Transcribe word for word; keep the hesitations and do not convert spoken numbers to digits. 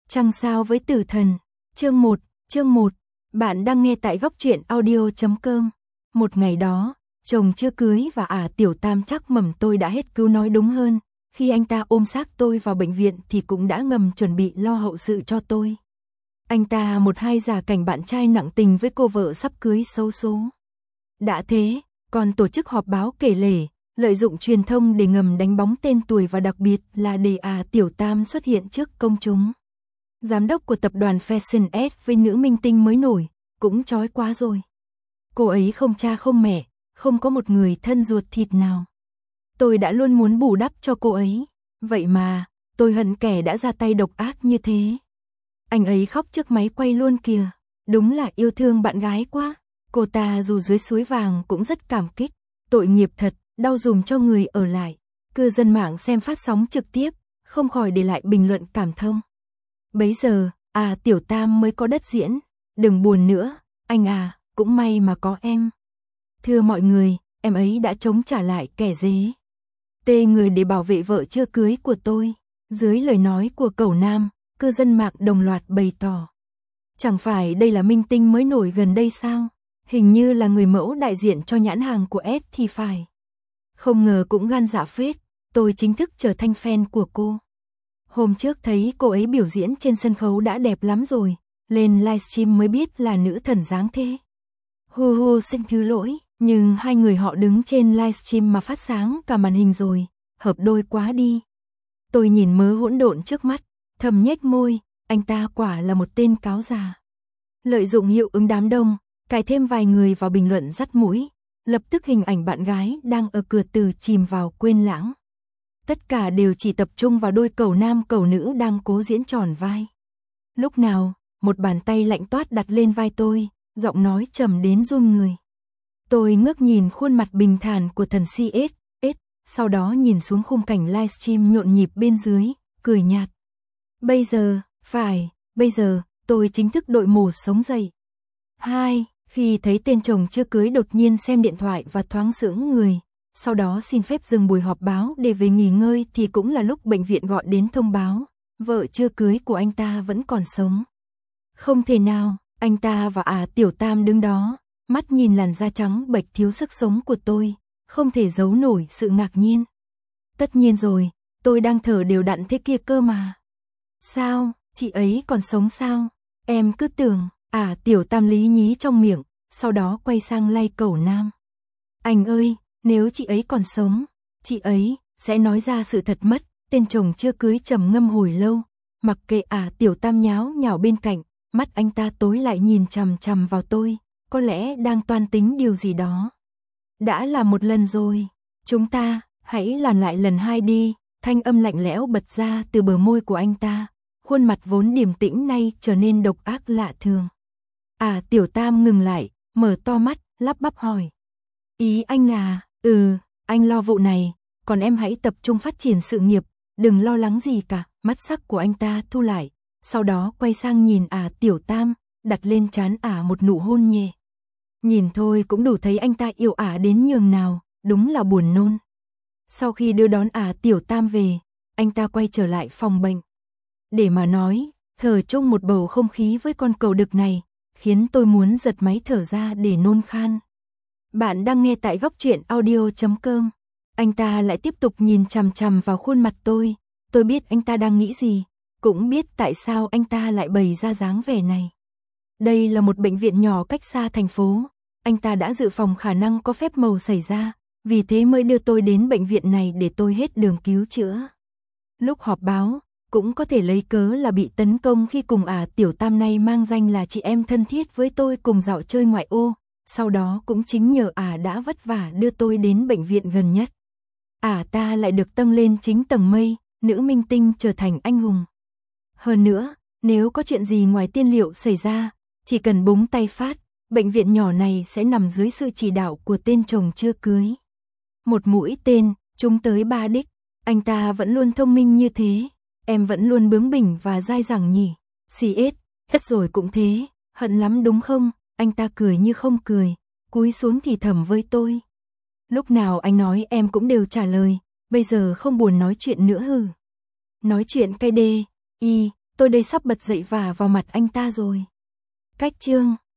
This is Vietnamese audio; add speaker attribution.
Speaker 1: Trăng sao với tử thần. Chương một, chương một. Bạn đang nghe tại góc truyện audio chấm com. Một ngày đó, chồng chưa cưới và ả tiểu tam chắc mẩm tôi đã hết cứu, nói đúng hơn. Khi anh ta ôm xác tôi vào bệnh viện thì cũng đã ngầm chuẩn bị lo hậu sự cho tôi. Anh ta một hai giả cảnh bạn trai nặng tình với cô vợ sắp cưới xấu số. Đã thế, còn tổ chức họp báo kể lể, lợi dụng truyền thông để ngầm đánh bóng tên tuổi và đặc biệt là để ả tiểu tam xuất hiện trước công chúng. Giám đốc của tập đoàn Fashion S với nữ minh tinh mới nổi, cũng chói quá rồi. Cô ấy không cha không mẹ, không có một người thân ruột thịt nào. Tôi đã luôn muốn bù đắp cho cô ấy, vậy mà, tôi hận kẻ đã ra tay độc ác như thế. Anh ấy khóc trước máy quay luôn kìa, đúng là yêu thương bạn gái quá. Cô ta dù dưới suối vàng cũng rất cảm kích, tội nghiệp thật, đau dùm cho người ở lại. Cư dân mạng xem phát sóng trực tiếp, không khỏi để lại bình luận cảm thông. Bấy giờ, à tiểu tam mới có đất diễn, đừng buồn nữa, anh à, cũng may mà có em. Thưa mọi người, em ấy đã chống trả lại kẻ dế tê người để bảo vệ vợ chưa cưới của tôi. Dưới lời nói của cẩu nam, cư dân mạng đồng loạt bày tỏ. Chẳng phải đây là minh tinh mới nổi gần đây sao? Hình như là người mẫu đại diện cho nhãn hàng của S thì phải. Không ngờ cũng gan dạ phết, tôi chính thức trở thành fan của cô. Hôm trước thấy cô ấy biểu diễn trên sân khấu đã đẹp lắm rồi, lên livestream mới biết là nữ thần dáng thế. Hu hu xin thứ lỗi, nhưng hai người họ đứng trên livestream mà phát sáng cả màn hình rồi, hợp đôi quá đi. Tôi nhìn mớ hỗn độn trước mắt, thầm nhếch môi, anh ta quả là một tên cáo già. Lợi dụng hiệu ứng đám đông, cài thêm vài người vào bình luận dắt mũi, lập tức hình ảnh bạn gái đang ở cửa từ chìm vào quên lãng. Tất cả đều chỉ tập trung vào đôi cẩu nam cẩu nữ đang cố diễn tròn vai. Lúc nào, một bàn tay lạnh toát đặt lên vai tôi, giọng nói trầm đến run người. Tôi ngước nhìn khuôn mặt bình thản của thần xê ét ét, sau đó nhìn xuống khung cảnh livestream nhộn nhịp bên dưới, cười nhạt. Bây giờ, phải, bây giờ, tôi chính thức đội mổ sống dậy. Hai, khi thấy tên chồng chưa cưới đột nhiên xem điện thoại và thoáng sững người, sau đó xin phép dừng buổi họp báo để về nghỉ ngơi thì cũng là lúc bệnh viện gọi đến thông báo, vợ chưa cưới của anh ta vẫn còn sống. Không thể nào, anh ta và à tiểu tam đứng đó, mắt nhìn làn da trắng bệch thiếu sức sống của tôi, không thể giấu nổi sự ngạc nhiên. Tất nhiên rồi, tôi đang thở đều đặn thế kia cơ mà. Sao, chị ấy còn sống sao? Em cứ tưởng, à tiểu tam lý nhí trong miệng, sau đó quay sang lay cẩu nam. Anh ơi, nếu chị ấy còn sống, chị ấy sẽ nói ra sự thật mất. Tên chồng chưa cưới trầm ngâm hồi lâu, mặc kệ à tiểu tam nháo nhào bên cạnh, mắt anh ta tối lại nhìn chằm chằm vào tôi, có lẽ đang toan tính điều gì đó. Đã là một lần rồi, chúng ta hãy làm lại lần hai đi. Thanh âm lạnh lẽo bật ra từ bờ môi của anh ta, khuôn mặt vốn điềm tĩnh nay trở nên độc ác lạ thường. À tiểu tam ngừng lại, mở to mắt, lắp bắp hỏi. Ý anh là, ừ, anh lo vụ này, còn em hãy tập trung phát triển sự nghiệp, đừng lo lắng gì cả. Mắt sắc của anh ta thu lại, sau đó quay sang nhìn à tiểu tam, đặt lên trán ả một nụ hôn nhẹ. Nhìn thôi cũng đủ thấy anh ta yêu ả đến nhường nào, đúng là buồn nôn. Sau khi đưa đón ả tiểu tam về, anh ta quay trở lại phòng bệnh. Để mà nói, thở chung một bầu không khí với con cẩu đực này, khiến tôi muốn giật máy thở ra để nôn khan. Bạn đang nghe tại góc truyện audio chấm com. Anh ta lại tiếp tục nhìn chằm chằm vào khuôn mặt tôi. Tôi biết anh ta đang nghĩ gì, cũng biết tại sao anh ta lại bày ra dáng vẻ này. Đây là một bệnh viện nhỏ cách xa thành phố. Anh ta đã dự phòng khả năng có phép màu xảy ra, vì thế mới đưa tôi đến bệnh viện này để tôi hết đường cứu chữa. Lúc họp báo, cũng có thể lấy cớ là bị tấn công khi cùng ả tiểu tam này mang danh là chị em thân thiết với tôi cùng dạo chơi ngoại ô. Sau đó cũng chính nhờ ả đã vất vả đưa tôi đến bệnh viện gần nhất. Ả ta lại được tâng lên chính tầng mây, nữ minh tinh trở thành anh hùng. Hơn nữa, nếu có chuyện gì ngoài tiên liệu xảy ra, chỉ cần búng tay phát, bệnh viện nhỏ này sẽ nằm dưới sự chỉ đạo của tên chồng chưa cưới. Một mũi tên, trúng tới ba đích, anh ta vẫn luôn thông minh như thế, em vẫn luôn bướng bỉnh và dai dẳng nhỉ. xê ét, hết rồi cũng thế, hận lắm đúng không? Anh ta cười như không cười, cúi xuống thì thầm với tôi. Lúc nào anh nói em cũng đều trả lời, bây giờ không buồn nói chuyện nữa hừ. Nói chuyện cay đê, y, tôi đây sắp bật dậy vả vào mặt anh ta rồi. Cách chương